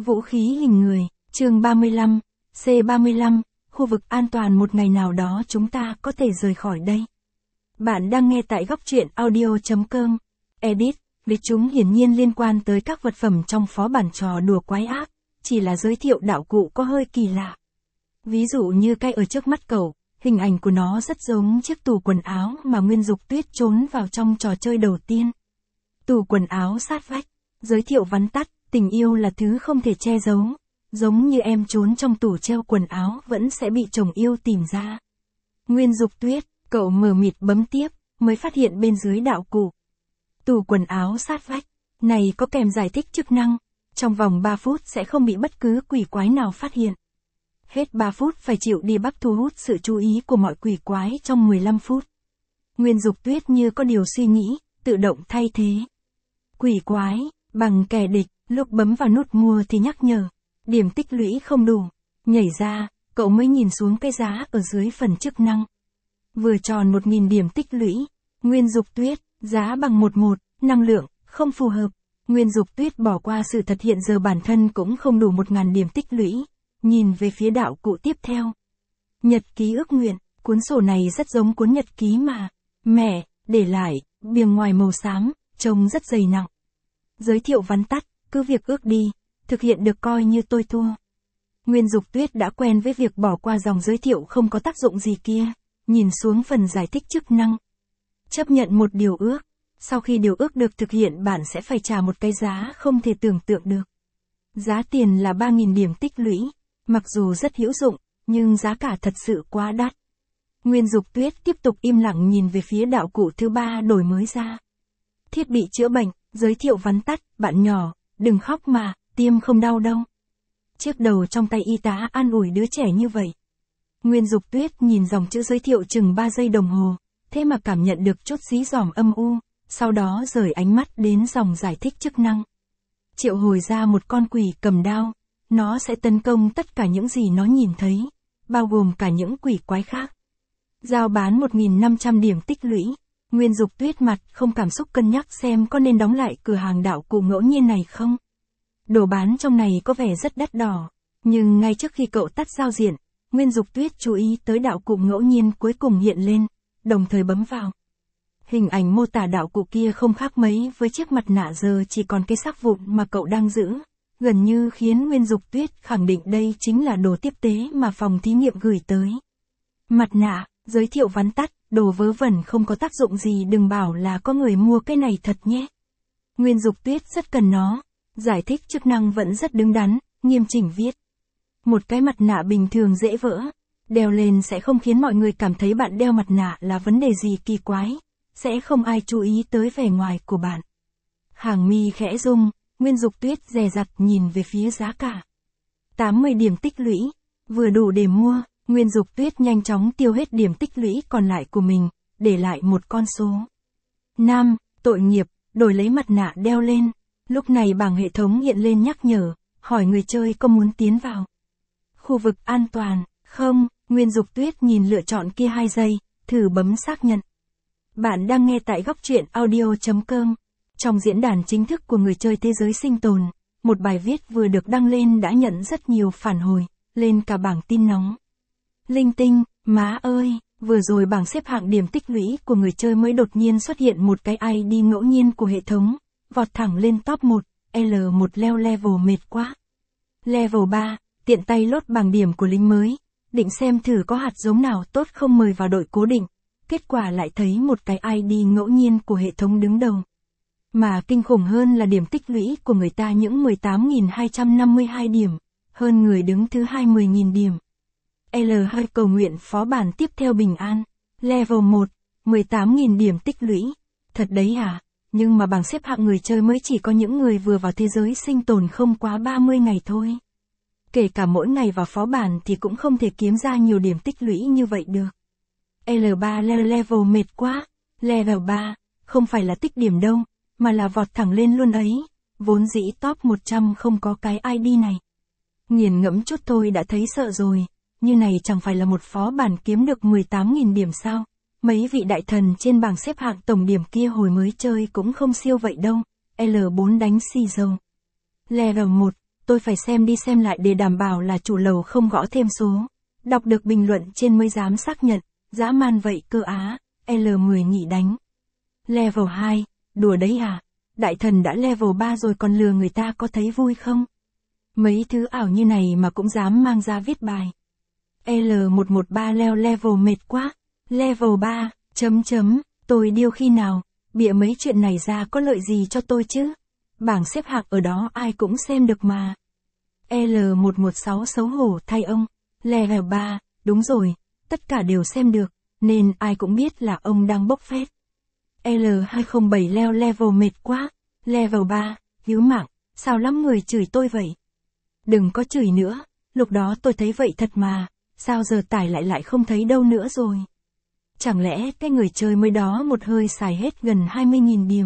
Vũ khí hình người, chương 35, C35, khu vực an toàn một ngày nào đó chúng ta có thể rời khỏi đây. Bạn đang nghe tại góc truyện audio.com. Edit, vì chúng hiển nhiên liên quan tới các vật phẩm trong phó bản trò đùa quái ác, chỉ là giới thiệu đạo cụ có hơi kỳ lạ. Ví dụ như cây ở trước mắt cậu, hình ảnh của nó rất giống chiếc tủ quần áo mà Nguyên Dục Tuyết trốn vào trong trò chơi đầu tiên. Tủ quần áo sát vách, giới thiệu vắn tắt, tình yêu là thứ không thể che giấu. Giống như em trốn trong tủ treo quần áo vẫn sẽ bị chồng yêu tìm ra. Nguyên Dục Tuyết, cậu mờ mịt bấm tiếp, mới phát hiện bên dưới đạo cụ. Tủ quần áo sát vách, này có kèm giải thích chức năng. Trong vòng 3 phút sẽ không bị bất cứ quỷ quái nào phát hiện. Hết 3 phút phải chịu đi bắt thu hút sự chú ý của mọi quỷ quái trong 15 phút. Nguyên Dục Tuyết như có điều suy nghĩ, tự động thay thế. Quỷ quái, bằng kẻ địch, lúc bấm vào nút mua thì nhắc nhở. Điểm tích lũy không đủ. Nhảy ra, cậu mới nhìn xuống cái giá ở dưới phần chức năng. Vừa tròn 1.000 điểm tích lũy. Nguyên Dục Tuyết, giá bằng 11, năng lượng, không phù hợp. Nguyên Dục Tuyết bỏ qua sự thật hiện giờ bản thân cũng không đủ 1.000 điểm tích lũy. Nhìn về phía đạo cụ tiếp theo. Nhật ký ước nguyện, cuốn sổ này rất giống cuốn nhật ký mà mẹ để lại, bìa ngoài màu xám, trông rất dày nặng. Giới thiệu vắn tắt, cứ việc ước đi, thực hiện được coi như tôi thua. Nguyên Dục Tuyết đã quen với việc bỏ qua dòng giới thiệu không có tác dụng gì kia, nhìn xuống phần giải thích chức năng. Chấp nhận một điều ước, sau khi điều ước được thực hiện bạn sẽ phải trả một cái giá không thể tưởng tượng được. Giá tiền là 3.000 điểm tích lũy, mặc dù rất hữu dụng, nhưng giá cả thật sự quá đắt. Nguyên Dục Tuyết tiếp tục im lặng nhìn về phía đạo cụ thứ 3 đổi mới ra. Thiết bị chữa bệnh, giới thiệu vắn tắt, bạn nhỏ, đừng khóc mà, tiêm không đau đâu. Chiếc đầu trong tay y tá an ủi đứa trẻ như vậy. Nguyên Dục Tuyết nhìn dòng chữ giới thiệu chừng 3 giây đồng hồ, thế mà cảm nhận được chút dí dỏm âm u, sau đó rời ánh mắt đến dòng giải thích chức năng. Triệu hồi ra một con quỷ cầm đao, nó sẽ tấn công tất cả những gì nó nhìn thấy, bao gồm cả những quỷ quái khác. Giao bán 1.500 điểm tích lũy. Nguyên Dục Tuyết mặt không cảm xúc cân nhắc xem có nên đóng lại cửa hàng đạo cụ ngẫu nhiên này không. Đồ bán trong này có vẻ rất đắt đỏ, nhưng ngay trước khi cậu tắt giao diện, Nguyên Dục Tuyết chú ý tới đạo cụ ngẫu nhiên cuối cùng hiện lên, đồng thời bấm vào. Hình ảnh mô tả đạo cụ kia không khác mấy với chiếc mặt nạ giờ chỉ còn cái xác vụn mà cậu đang giữ, gần như khiến Nguyên Dục Tuyết khẳng định đây chính là đồ tiếp tế mà phòng thí nghiệm gửi tới. Mặt nạ, giới thiệu vắn tắt, đồ vớ vẩn không có tác dụng gì, đừng bảo là có người mua cái này thật nhé. Nguyên Dục Tuyết rất cần nó. Giải thích chức năng vẫn rất đứng đắn, nghiêm chỉnh viết. Một cái mặt nạ bình thường dễ vỡ, đeo lên sẽ không khiến mọi người cảm thấy bạn đeo mặt nạ là vấn đề gì kỳ quái, sẽ không ai chú ý tới vẻ ngoài của bạn. Hàng mi khẽ rung, Nguyên Dục Tuyết dè dặt nhìn về phía giá cả. 80 điểm tích lũy, vừa đủ để mua. Nguyên Dục Tuyết nhanh chóng tiêu hết điểm tích lũy còn lại của mình, để lại một con số. Nam, tội nghiệp, đổi lấy mặt nạ đeo lên. Lúc này bảng hệ thống hiện lên nhắc nhở, hỏi người chơi có muốn tiến vào khu vực an toàn, không. Nguyên Dục Tuyết nhìn lựa chọn kia 2 giây, thử bấm xác nhận. Bạn đang nghe tại góc truyện audio.com. Trong diễn đàn chính thức của người chơi thế giới sinh tồn, một bài viết vừa được đăng lên đã nhận rất nhiều phản hồi, lên cả bảng tin nóng. Linh tinh, má ơi, vừa rồi bảng xếp hạng điểm tích lũy của người chơi mới đột nhiên xuất hiện một cái ID ngẫu nhiên của hệ thống, vọt thẳng lên top 1, L1 leo level mệt quá. Level 3, tiện tay lốt bảng điểm của lính mới, định xem thử có hạt giống nào tốt không mời vào đội cố định, kết quả lại thấy một cái ID ngẫu nhiên của hệ thống đứng đầu. Mà kinh khủng hơn là điểm tích lũy của người ta những 18.252 điểm, hơn người đứng thứ 20.000 điểm. L2 cầu nguyện phó bản tiếp theo bình an. Level 1, 18.000 điểm tích lũy. Thật đấy hả? Nhưng mà bảng xếp hạng người chơi mới chỉ có những người vừa vào thế giới sinh tồn không quá 30 ngày thôi. Kể cả mỗi ngày vào phó bản thì cũng không thể kiếm ra nhiều điểm tích lũy như vậy được. L3 level mệt quá. Level 3, không phải là tích điểm đâu, mà là vọt thẳng lên luôn ấy. Vốn dĩ top 100 không có cái ID này. Nghiền ngẫm chút thôi đã thấy sợ rồi. Như này chẳng phải là một phó bản kiếm được 18.000 điểm sao? Mấy vị đại thần trên bảng xếp hạng tổng điểm kia hồi mới chơi cũng không siêu vậy đâu. L4 đánh xì dầu. Level 1, tôi phải xem đi xem lại để đảm bảo là chủ lầu không gõ thêm số. Đọc được bình luận trên mới dám xác nhận, dã man vậy cơ á, L10 nhị đánh. Level 2, đùa đấy à? Đại thần đã level 3 rồi còn lừa người ta có thấy vui không? Mấy thứ ảo như này mà cũng dám mang ra viết bài. L113 leo level mệt quá. Level 3, tôi điêu khi nào, bịa mấy chuyện này ra có lợi gì cho tôi chứ? Bảng xếp hạng ở đó ai cũng xem được mà. L116 xấu hổ thay ông. Level 3, đúng rồi, tất cả đều xem được, nên ai cũng biết là ông đang bốc phét. L207 leo level mệt quá. Level 3, hiếu mạng, sao lắm người chửi tôi vậy? Đừng có chửi nữa, lúc đó tôi thấy vậy thật mà, sao giờ tải lại không thấy đâu nữa rồi. Chẳng lẽ cái người chơi mới đó một hơi xài hết gần 20.000 điểm.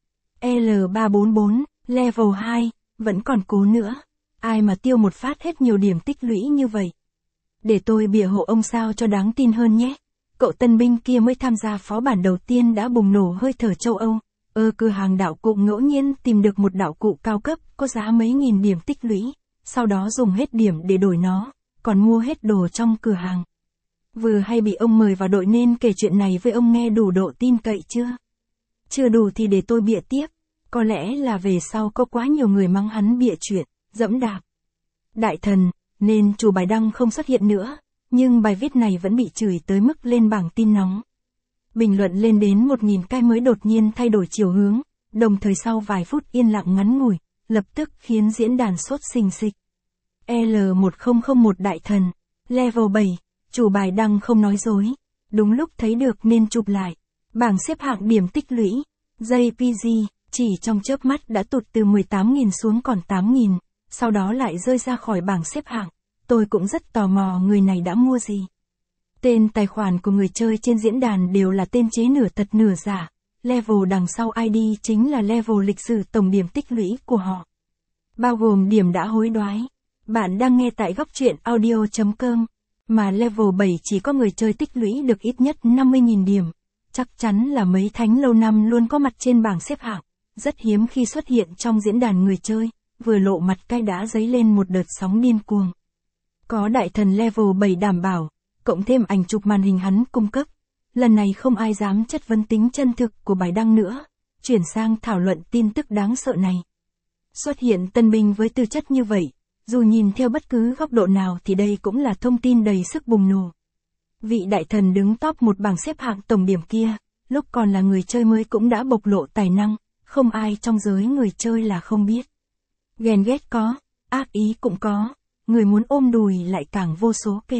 L344, level 2, vẫn còn cố nữa. Ai mà tiêu một phát hết nhiều điểm tích lũy như vậy. Để tôi bịa hộ ông sao cho đáng tin hơn nhé. Cậu tân binh kia mới tham gia phó bản đầu tiên đã bùng nổ hơi thở châu Âu. Cửa hàng đạo cụ ngẫu nhiên tìm được một đạo cụ cao cấp có giá mấy nghìn điểm tích lũy. Sau đó dùng hết điểm để đổi nó, còn mua hết đồ trong cửa hàng. Vừa hay bị ông mời vào đội nên kể chuyện này với ông nghe đủ độ tin cậy chưa? Chưa đủ thì để tôi bịa tiếp. Có lẽ là về sau có quá nhiều người mắng hắn bịa chuyện, dẫm đạp. Đại thần, nên chủ bài đăng không xuất hiện nữa, nhưng bài viết này vẫn bị chửi tới mức lên bảng tin nóng. Bình luận lên đến 1.000 cái mới đột nhiên thay đổi chiều hướng, đồng thời sau vài phút yên lặng ngắn ngủi, lập tức khiến diễn đàn sốt xình xịch. L1001 đại thần, level 7, chủ bài đăng không nói dối, đúng lúc thấy được nên chụp lại. Bảng xếp hạng điểm tích lũy, JPG, chỉ trong chớp mắt đã tụt từ 18.000 xuống còn 8.000, sau đó lại rơi ra khỏi bảng xếp hạng. Tôi cũng rất tò mò người này đã mua gì. Tên tài khoản của người chơi trên diễn đàn đều là tên chế nửa thật nửa giả. Level đằng sau ID chính là level lịch sử tổng điểm tích lũy của họ. Bao gồm điểm đã hối đoái. Bạn đang nghe tại góc truyện audio.com. Mà level 7 chỉ có người chơi tích lũy được ít nhất 50.000 điểm. Chắc chắn là mấy thánh lâu năm luôn có mặt trên bảng xếp hạng. Rất hiếm khi xuất hiện trong diễn đàn người chơi. Vừa lộ mặt cái đã dấy lên một đợt sóng điên cuồng. Có đại thần level 7 đảm bảo, cộng thêm ảnh chụp màn hình hắn cung cấp. Lần này không ai dám chất vấn tính chân thực của bài đăng nữa. Chuyển sang thảo luận tin tức đáng sợ này. Xuất hiện tân binh với tư chất như vậy, dù nhìn theo bất cứ góc độ nào thì đây cũng là thông tin đầy sức bùng nổ. Vị đại thần đứng top một bảng xếp hạng tổng điểm kia, lúc còn là người chơi mới cũng đã bộc lộ tài năng, không ai trong giới người chơi là không biết. Ghen ghét có, ác ý cũng có, người muốn ôm đùi lại càng vô số kể.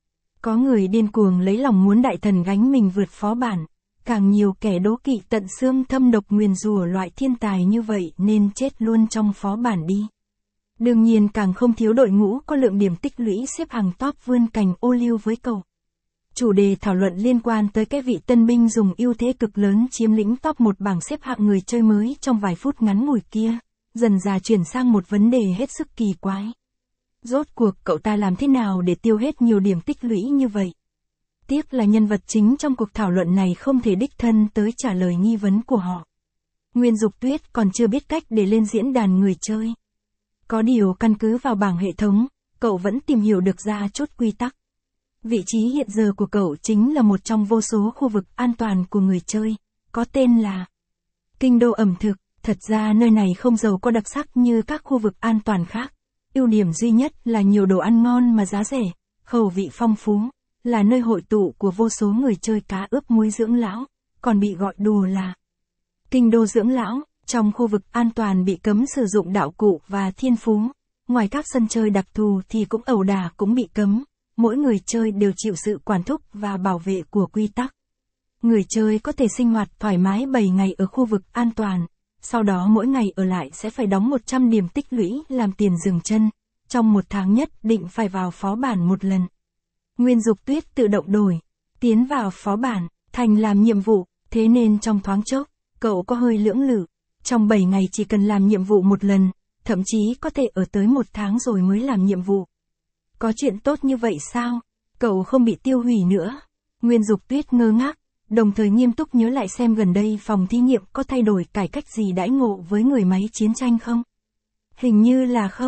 Có người điên cuồng lấy lòng muốn đại thần gánh mình vượt phó bản, càng nhiều kẻ đố kỵ tận xương thâm độc nguyền rủa loại thiên tài như vậy nên chết luôn trong phó bản đi. Đương nhiên càng không thiếu đội ngũ có lượng điểm tích lũy xếp hàng top vươn cành ô liu với cậu. Chủ đề thảo luận liên quan tới cái vị tân binh dùng ưu thế cực lớn chiếm lĩnh top một bảng xếp hạng người chơi mới trong vài phút ngắn ngủi kia, dần dà chuyển sang một vấn đề hết sức kỳ quái. Rốt cuộc cậu ta làm thế nào để tiêu hết nhiều điểm tích lũy như vậy? Tiếc là nhân vật chính trong cuộc thảo luận này không thể đích thân tới trả lời nghi vấn của họ. Nguyên Dục Tuyết còn chưa biết cách để lên diễn đàn người chơi. Có điều căn cứ vào bảng hệ thống, cậu vẫn tìm hiểu được ra chút quy tắc. Vị trí hiện giờ của cậu chính là một trong vô số khu vực an toàn của người chơi, có tên là Kinh đô ẩm thực. Thật ra nơi này không giàu có đặc sắc như các khu vực an toàn khác. Ưu điểm duy nhất là nhiều đồ ăn ngon mà giá rẻ, khẩu vị phong phú, là nơi hội tụ của vô số người chơi cá ướp muối dưỡng lão, còn bị gọi đùa là Kinh đô dưỡng lão. Trong khu vực an toàn bị cấm sử dụng đạo cụ và thiên phú, ngoài các sân chơi đặc thù thì cũng ẩu đả cũng bị cấm, mỗi người chơi đều chịu sự quản thúc và bảo vệ của quy tắc. Người chơi có thể sinh hoạt thoải mái 7 ngày ở khu vực an toàn, sau đó mỗi ngày ở lại sẽ phải đóng 100 điểm tích lũy làm tiền dừng chân, trong một tháng nhất định phải vào phó bản một lần. Nguyên Dục Tuyết tự động đổi, tiến vào phó bản, thành làm nhiệm vụ, thế nên trong thoáng chốc, cậu có hơi lưỡng lự. Trong 7 ngày chỉ cần làm nhiệm vụ một lần, thậm chí có thể ở tới 1 tháng rồi mới làm nhiệm vụ. Có chuyện tốt như vậy sao? Cậu không bị tiêu hủy nữa. Nguyên Dục Tuyết ngơ ngác, đồng thời nghiêm túc nhớ lại xem gần đây phòng thí nghiệm có thay đổi cải cách gì đãi ngộ với người máy chiến tranh không? Hình như là không,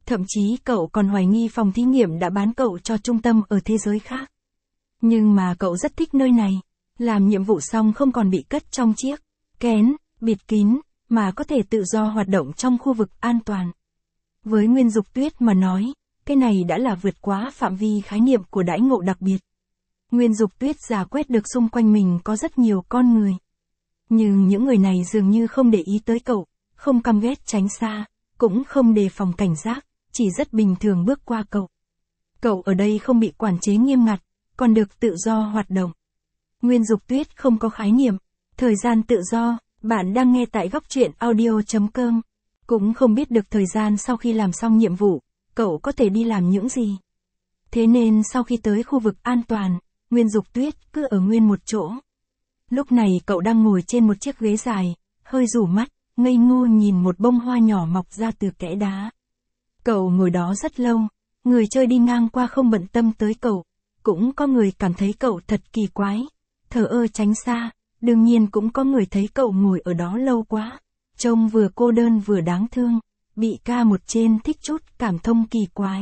Thậm chí cậu còn hoài nghi phòng thí nghiệm đã bán cậu cho trung tâm ở thế giới khác. Nhưng mà cậu rất thích nơi này. Làm nhiệm vụ xong không còn bị cất trong chiếc kén, bịt kín, mà có thể tự do hoạt động trong khu vực an toàn. Với Nguyên Dục Tuyết mà nói, cái này đã là vượt quá phạm vi khái niệm của đãi ngộ đặc biệt. Nguyên Dục Tuyết rà quét được xung quanh mình có rất nhiều con người. Nhưng những người này dường như không để ý tới cậu, không căm ghét tránh xa, cũng không đề phòng cảnh giác, chỉ rất bình thường bước qua cậu. Cậu ở đây không bị quản chế nghiêm ngặt, còn được tự do hoạt động. Nguyên Dục Tuyết không có khái niệm, thời gian tự do, bạn đang nghe tại góc truyện audio.com. Cũng không biết được thời gian sau khi làm xong nhiệm vụ, cậu có thể đi làm những gì. Thế nên sau khi tới khu vực an toàn, Nguyên Dục Tuyết cứ ở nguyên một chỗ. Lúc này cậu đang ngồi trên một chiếc ghế dài, hơi rủ mắt, ngây ngô nhìn một bông hoa nhỏ mọc ra từ kẽ đá. Cậu ngồi đó rất lâu, người chơi đi ngang qua không bận tâm tới cậu, cũng có người cảm thấy cậu thật kỳ quái, thờ ơ tránh xa, đương nhiên cũng có người thấy cậu ngồi ở đó lâu quá, trông vừa cô đơn vừa đáng thương, bị ca một trên thích chút cảm thông kỳ quái.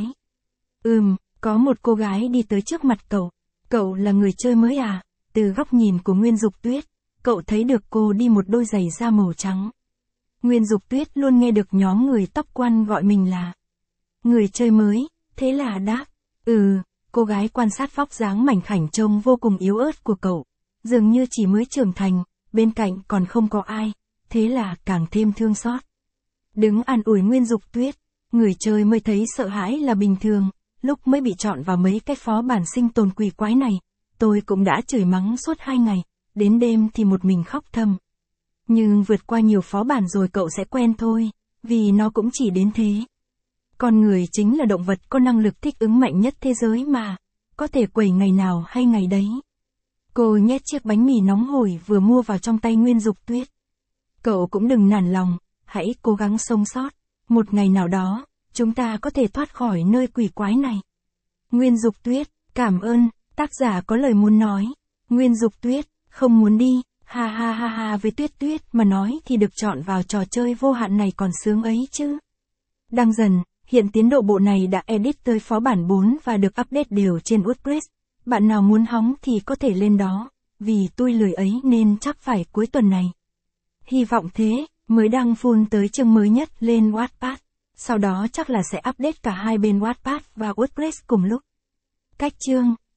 Có một cô gái đi tới trước mặt cậu là người chơi mới à? Từ góc nhìn của Nguyên Dục Tuyết, cậu thấy được cô đi một đôi giày da màu trắng. Nguyên Dục Tuyết luôn nghe được nhóm người tóc quăn gọi mình là người chơi mới, thế là đáp, cô gái quan sát vóc dáng mảnh khảnh trông vô cùng yếu ớt của cậu, dường như chỉ mới trưởng thành, bên cạnh còn không có ai, thế là càng thêm thương xót. Đứng an ủi Nguyên Dục Tuyết, người chơi mới thấy sợ hãi là bình thường, lúc mới bị chọn vào mấy cái phó bản sinh tồn quỷ quái này, tôi cũng đã chửi mắng suốt 2 ngày, đến đêm thì một mình khóc thầm. Nhưng vượt qua nhiều phó bản rồi cậu sẽ quen thôi, vì nó cũng chỉ đến thế. Con người chính là động vật có năng lực thích ứng mạnh nhất thế giới mà, có thể quẩy ngày nào hay ngày đấy. Cô nhét chiếc bánh mì nóng hổi vừa mua vào trong tay Nguyên Dục Tuyết. Cậu cũng đừng nản lòng, hãy cố gắng sống sót, một ngày nào đó, chúng ta có thể thoát khỏi nơi quỷ quái này. Nguyên Dục Tuyết, cảm ơn, tác giả có lời muốn nói. Nguyên Dục Tuyết, không muốn đi, ha ha ha ha, với Tuyết Tuyết mà nói thì được chọn vào trò chơi vô hạn này còn sướng ấy chứ. Đang dần, hiện tiến độ bộ này đã edit tới phó bản 4 và được update đều trên WordPress. Bạn nào muốn hóng thì có thể lên đó, vì tôi lười ấy nên chắc phải cuối tuần này. Hy vọng thế, mới đăng full tới chương mới nhất lên Wattpad. Sau đó chắc là sẽ update cả hai bên Wattpad và WordPress cùng lúc. Cách chương